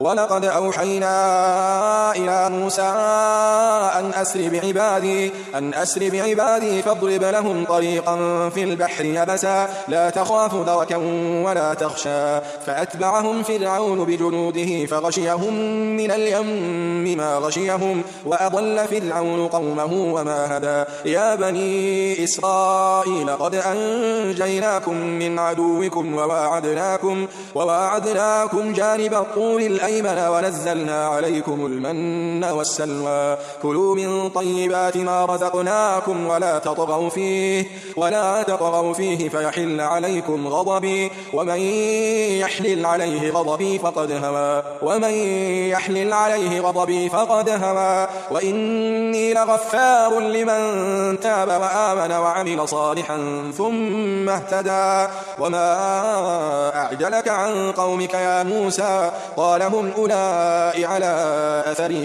ولقد أوحينا إلى موسى أن أسر بعبادي فاضرب لهم طريقا في البحر يبسا لا تخاف دركا ولا تخشى فأتبعهم فرعون بجنوده فغشيهم من اليم ما غشيهم وأضل فرعون قومه وما هدى يا بني إسرائيل قد أنجيناكم من عدوكم وواعدناكم جانب الطور الأيمن ونزلنا عليكم المن والسلوى كلوا من طيبات ما رزقناكم ولا تطغوا فيه فيحل عليكم غضبي ومن يحلل عليه غضبي فقد هوى وإني لغفار لمن تاب وآمن وعمل صالحا ثم اهتدى وما أعجلك عن قومك يا موسى قال هم أولئك على أثري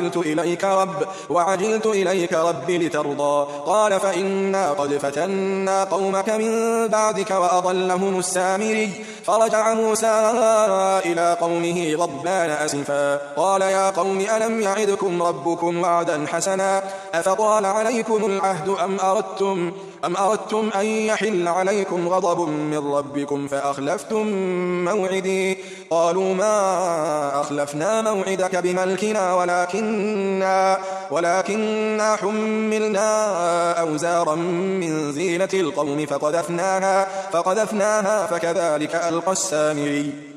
وعجلت إليك رب لترضى قال فإنا قد فتنا قومك من بعدك وأضلهم السامري فرجع موسى إلى قومه غضبان أسفا قال يا قوم ألم يعدكم ربكم وعدا حسنا أفطال عليكم العهد أم أردتم أن يحل عليكم غضب من ربكم فأخلفتم موعدي قالوا ما أخلفنا موعدك بملكنا ولكننا حملنا أوزارا من زينة القوم فقذفناها فكذلك ألقى السامري